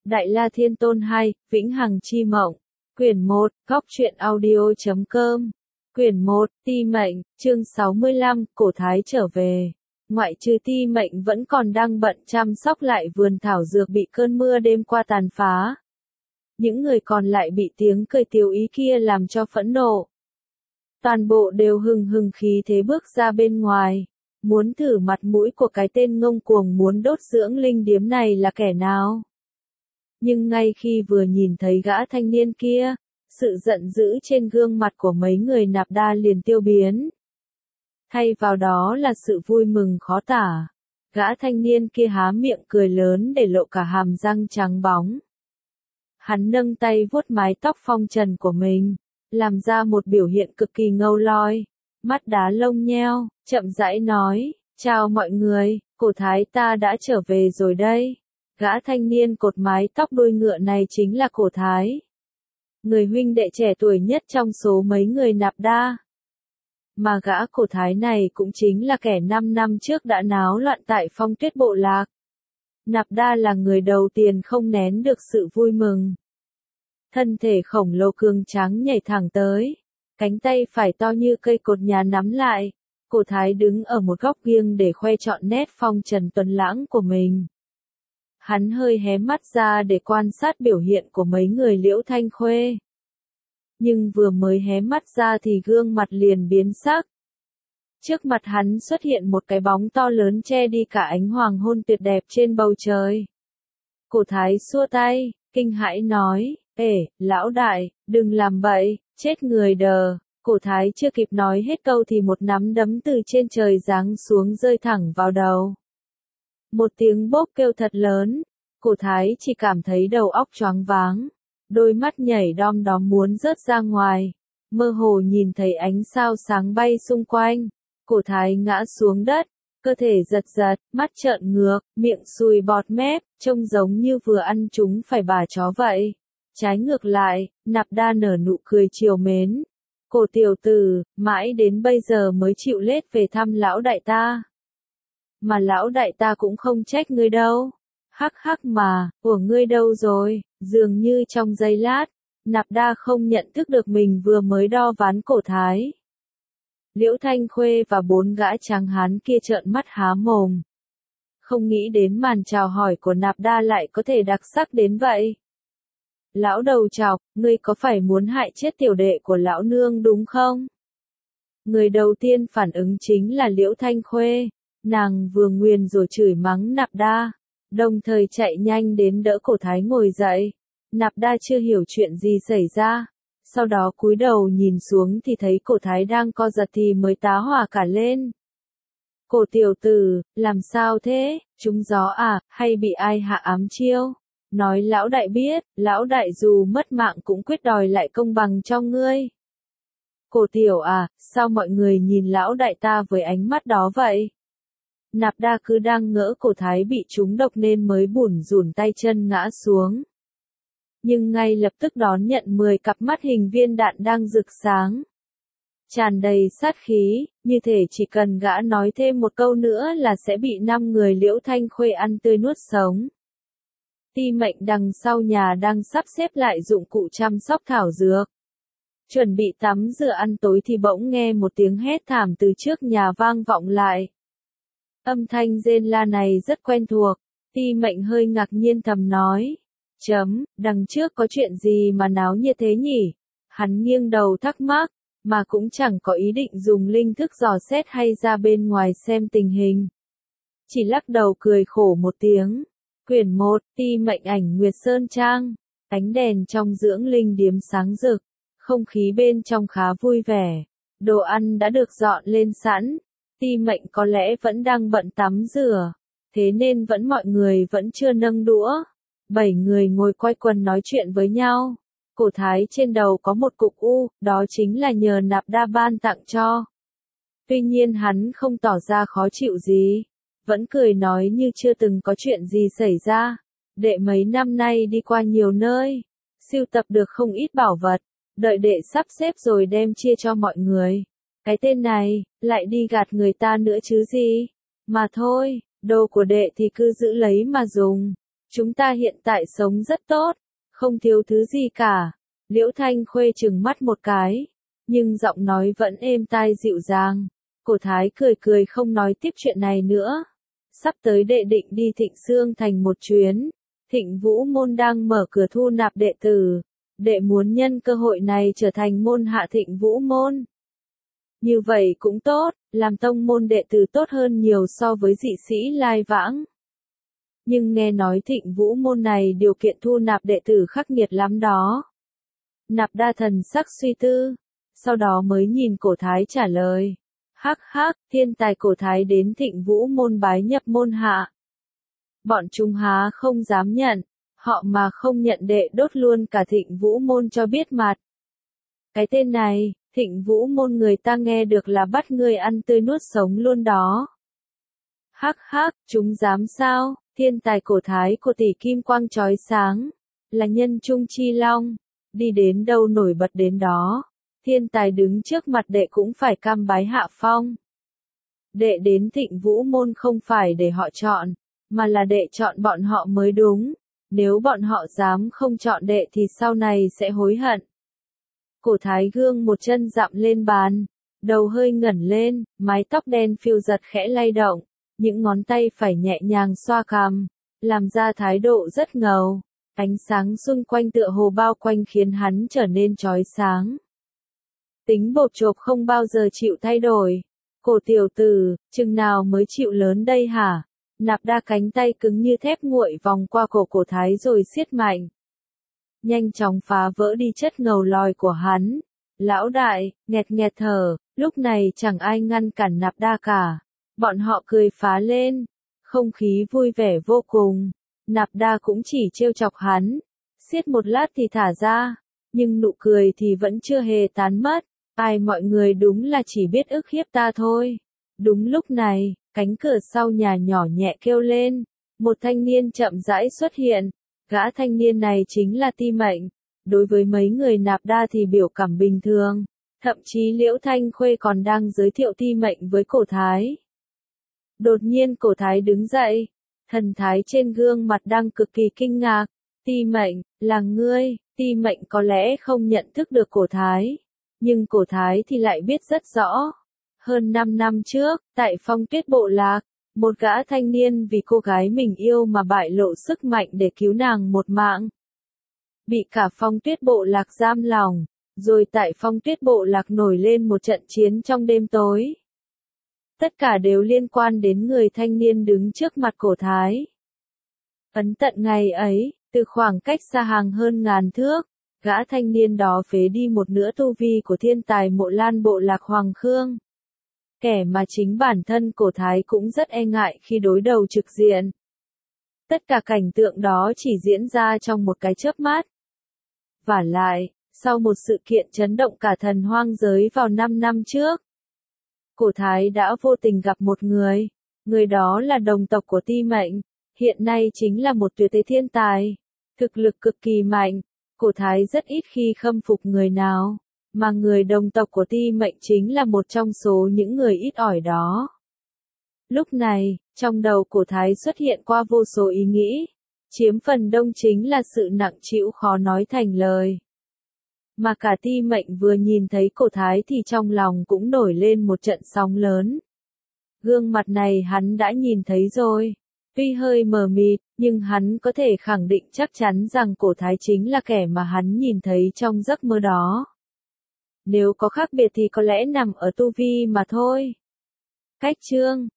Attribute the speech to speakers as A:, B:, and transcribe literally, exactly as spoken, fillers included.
A: Đại La Thiên Tôn hai, Vĩnh Hằng Chi Mộng. Quyển một, Góc truyện audio chấm com. Quyển một, Ti Mệnh, chương sáu mươi lăm, Cổ Thái trở về. Ngoại trừ Ti Mệnh vẫn còn đang bận chăm sóc lại vườn thảo dược bị cơn mưa đêm qua tàn phá. Những người còn lại bị tiếng cười tiếu ý kia làm cho phẫn nộ. Toàn bộ đều hừng hừng khí thế bước ra bên ngoài. Muốn thử mặt mũi của cái tên ngông cuồng muốn đốt dưỡng linh điếm này là kẻ nào? Nhưng ngay khi vừa nhìn thấy gã thanh niên kia, sự giận dữ trên gương mặt của mấy người nạp đa liền tiêu biến. Thay vào đó là sự vui mừng khó tả. Gã thanh niên kia há miệng cười lớn để lộ cả hàm răng trắng bóng. Hắn nâng tay vuốt mái tóc phong trần của mình, làm ra một biểu hiện cực kỳ ngâu loi, mắt đá lông nheo, chậm rãi nói, chào mọi người, Cổ Thái ta đã trở về rồi đây. Gã thanh niên cột mái tóc đuôi ngựa này chính là Cổ Thái. Người huynh đệ trẻ tuổi nhất trong số mấy người nạp đa. Mà gã Cổ Thái này cũng chính là kẻ năm năm trước đã náo loạn tại Phong Tuyết Bộ Lạc. Nạp đa là người đầu tiên không nén được sự vui mừng. Thân thể khổng lồ cường tráng nhảy thẳng tới. Cánh tay phải to như cây cột nhà nắm lại. Cổ Thái đứng ở một góc nghiêng để khoe trọn nét phong trần tuấn lãng của mình. Hắn hơi hé mắt ra để quan sát biểu hiện của mấy người Liễu Thanh Khuê. Nhưng vừa mới hé mắt ra thì gương mặt liền biến sắc. Trước mặt hắn xuất hiện một cái bóng to lớn che đi cả ánh hoàng hôn tuyệt đẹp trên bầu trời. Cổ Thái xua tay, kinh hãi nói, ê, lão đại, đừng làm bậy, chết người đờ. Cổ Thái chưa kịp nói hết câu thì một nắm đấm từ trên trời giáng xuống rơi thẳng vào đầu. Một tiếng bốp kêu thật lớn, Cổ Thái chỉ cảm thấy đầu óc choáng váng, đôi mắt nhảy đom đóm muốn rớt ra ngoài, mơ hồ nhìn thấy ánh sao sáng bay xung quanh. Cổ Thái ngã xuống đất, cơ thể giật giật, mắt trợn ngược, miệng sùi bọt mép, trông giống như vừa ăn trúng phải bà chó vậy. Trái ngược lại, nạp đa nở nụ cười trìu mến. Cổ tiểu tử, mãi đến bây giờ mới chịu lết về thăm lão đại ta. Mà lão đại ta cũng không trách ngươi đâu. Hắc hắc mà, của ngươi đâu rồi? Dường như trong giây lát, nạp đa không nhận thức được mình vừa mới đo ván Cổ Thái. Liễu Thanh Khuê và bốn gã tráng hán kia trợn mắt há mồm. Không nghĩ đến màn chào hỏi của nạp đa lại có thể đặc sắc đến vậy. Lão đầu chọc, ngươi có phải muốn hại chết tiểu đệ của lão nương đúng không? Người đầu tiên phản ứng chính là Liễu Thanh Khuê. Nàng vừa nguyền rồi chửi mắng nạp đa, đồng thời chạy nhanh đến đỡ Cổ Thái ngồi dậy. Nạp đa chưa hiểu chuyện gì xảy ra, sau đó cúi đầu nhìn xuống thì thấy Cổ Thái đang co giật thì mới tá hỏa cả lên. Cổ tiểu tử, làm sao thế, trúng gió à, hay bị ai hạ ám chiêu? Nói lão đại biết, lão đại dù mất mạng cũng quyết đòi lại công bằng cho ngươi. Cổ tiểu à, sao mọi người nhìn lão đại ta với ánh mắt đó vậy? Nạp đa cứ đang ngỡ Cổ Thái bị trúng độc nên mới bủn rủn tay chân ngã xuống. Nhưng ngay lập tức đón nhận mười cặp mắt hình viên đạn đang rực sáng. Tràn đầy sát khí, như thể chỉ cần gã nói thêm một câu nữa là sẽ bị năm người Liễu Thanh Khuê ăn tươi nuốt sống. Ti Mệnh đằng sau nhà đang sắp xếp lại dụng cụ chăm sóc thảo dược. Chuẩn bị tắm rửa ăn tối thì bỗng nghe một tiếng hét thảm từ trước nhà vang vọng lại. Âm thanh rên la này rất quen thuộc, Ti Mệnh hơi ngạc nhiên thầm nói. Chấm, đằng trước có chuyện gì mà náo nhiệt thế nhỉ? Hắn nghiêng đầu thắc mắc, mà cũng chẳng có ý định dùng linh thức dò xét hay ra bên ngoài xem tình hình. Chỉ lắc đầu cười khổ một tiếng. Quyển một, Ti Mệnh ảnh Nguyệt Sơn Trang. Ánh đèn trong dưỡng linh điếm sáng rực, không khí bên trong khá vui vẻ. Đồ ăn đã được dọn lên sẵn. Ti Mệnh có lẽ vẫn đang bận tắm rửa, thế nên vẫn mọi người vẫn chưa nâng đũa. Bảy người ngồi quay quần nói chuyện với nhau. Cổ Thái trên đầu có một cục u, đó chính là nhờ nạp đa ban tặng cho. Tuy nhiên hắn không tỏ ra khó chịu gì, vẫn cười nói như chưa từng có chuyện gì xảy ra. Đệ mấy năm nay đi qua nhiều nơi, sưu tập được không ít bảo vật, đợi đệ sắp xếp rồi đem chia cho mọi người. Cái tên này, lại đi gạt người ta nữa chứ gì. Mà thôi, đồ của đệ thì cứ giữ lấy mà dùng. Chúng ta hiện tại sống rất tốt, không thiếu thứ gì cả. Liễu Thanh Khuê trừng mắt một cái, nhưng giọng nói vẫn êm tai dịu dàng. Cổ Thái cười cười không nói tiếp chuyện này nữa. Sắp tới đệ định đi Thịnh Xương Thành một chuyến. Thịnh Vũ Môn đang mở cửa thu nạp đệ tử. Đệ muốn nhân cơ hội này trở thành môn hạ Thịnh Vũ Môn. Như vậy cũng tốt, làm tông môn đệ tử tốt hơn nhiều so với dị sĩ lai vãng. Nhưng nghe nói Thịnh Vũ Môn này điều kiện thu nạp đệ tử khắc nghiệt lắm đó. Nạp Đa thần sắc suy tư, sau đó mới nhìn Cổ Thái trả lời. Hắc hắc, thiên tài Cổ Thái đến Thịnh Vũ Môn bái nhập môn hạ. Bọn chúng há không dám nhận, họ mà không nhận đệ đốt luôn cả Thịnh Vũ Môn cho biết mặt. Cái tên này, Thịnh Vũ Môn người ta nghe được là bắt người ăn tươi nuốt sống luôn đó. Hắc hắc, chúng dám sao? Thiên tài Cổ Thái của tỷ kim quang chói sáng, là nhân trung chi long, đi đến đâu nổi bật đến đó. Thiên tài đứng trước mặt đệ cũng phải cam bái hạ phong. Đệ đến Thịnh Vũ Môn không phải để họ chọn, mà là đệ chọn bọn họ mới đúng. Nếu bọn họ dám không chọn đệ thì sau này sẽ hối hận. Cổ Thái gương một chân dặm lên bàn, đầu hơi ngẩng lên, mái tóc đen phiêu giật khẽ lay động, những ngón tay phải nhẹ nhàng xoa cằm, làm ra thái độ rất ngầu. Ánh sáng xung quanh tựa hồ bao quanh khiến hắn trở nên chói sáng. Tính bộp chộp không bao giờ chịu thay đổi. Cổ tiểu tử, chừng nào mới chịu lớn đây hả? Nạp Đa cánh tay cứng như thép nguội vòng qua cổ Cổ Thái rồi siết mạnh. Nhanh chóng phá vỡ đi chất ngầu lòi của hắn. Lão đại, nghẹt nghẹt thở, lúc này chẳng ai ngăn cản Nạp Đa cả. Bọn họ cười phá lên, không khí vui vẻ vô cùng. Nạp Đa cũng chỉ trêu chọc hắn, siết một lát thì thả ra, nhưng nụ cười thì vẫn chưa hề tán mất. Ai mọi người đúng là chỉ biết ức hiếp ta thôi. Đúng lúc này, cánh cửa sau nhà nhỏ nhẹ kêu lên, một thanh niên chậm rãi xuất hiện. Gã thanh niên này chính là Ti Mệnh. Đối với mấy người Nạp Đa thì biểu cảm bình thường, thậm chí Liễu Thanh Khuê còn đang giới thiệu Ti Mệnh với Cổ Thái. Đột nhiên Cổ Thái đứng dậy, thần thái trên gương mặt đang cực kỳ kinh ngạc. Ti Mệnh, là ngươi? Ti Mệnh có lẽ không nhận thức được Cổ Thái, nhưng Cổ Thái thì lại biết rất rõ. Hơn năm năm trước, tại Phong Tuyết Bộ Lạc, một gã thanh niên vì cô gái mình yêu mà bại lộ sức mạnh để cứu nàng một mạng. Bị cả Phong Tuyết Bộ Lạc giam lòng, rồi tại Phong Tuyết Bộ Lạc nổi lên một trận chiến trong đêm tối. Tất cả đều liên quan đến người thanh niên đứng trước mặt Cổ Thái. Ấn tận ngày ấy, từ khoảng cách xa hàng hơn ngàn thước, gã thanh niên đó phế đi một nửa tu vi của thiên tài Mộ Lan Bộ Lạc Hoàng Khương. Kẻ mà chính bản thân Cổ Thái cũng rất e ngại khi đối đầu trực diện. Tất cả cảnh tượng đó chỉ diễn ra trong một cái chớp mắt. Vả lại, sau một sự kiện chấn động cả thần hoang giới vào năm năm trước, Cổ Thái đã vô tình gặp một người. Người đó là đồng tộc của Ti Mệnh, hiện nay chính là một tuyệt thế thiên tài, thực lực cực kỳ mạnh. Cổ Thái rất ít khi khâm phục người nào, mà người đồng tộc của Ti Mệnh chính là một trong số những người ít ỏi đó. Lúc này, trong đầu Cổ Thái xuất hiện qua vô số ý nghĩ, chiếm phần đông chính là sự nặng trĩu khó nói thành lời. Mà cả Ti Mệnh vừa nhìn thấy Cổ Thái thì trong lòng cũng nổi lên một trận sóng lớn. Gương mặt này hắn đã nhìn thấy rồi. Tuy hơi mờ mịt, nhưng hắn có thể khẳng định chắc chắn rằng Cổ Thái chính là kẻ mà hắn nhìn thấy trong giấc mơ đó. Nếu có khác biệt thì có lẽ nằm ở tu vi mà thôi. Cách chương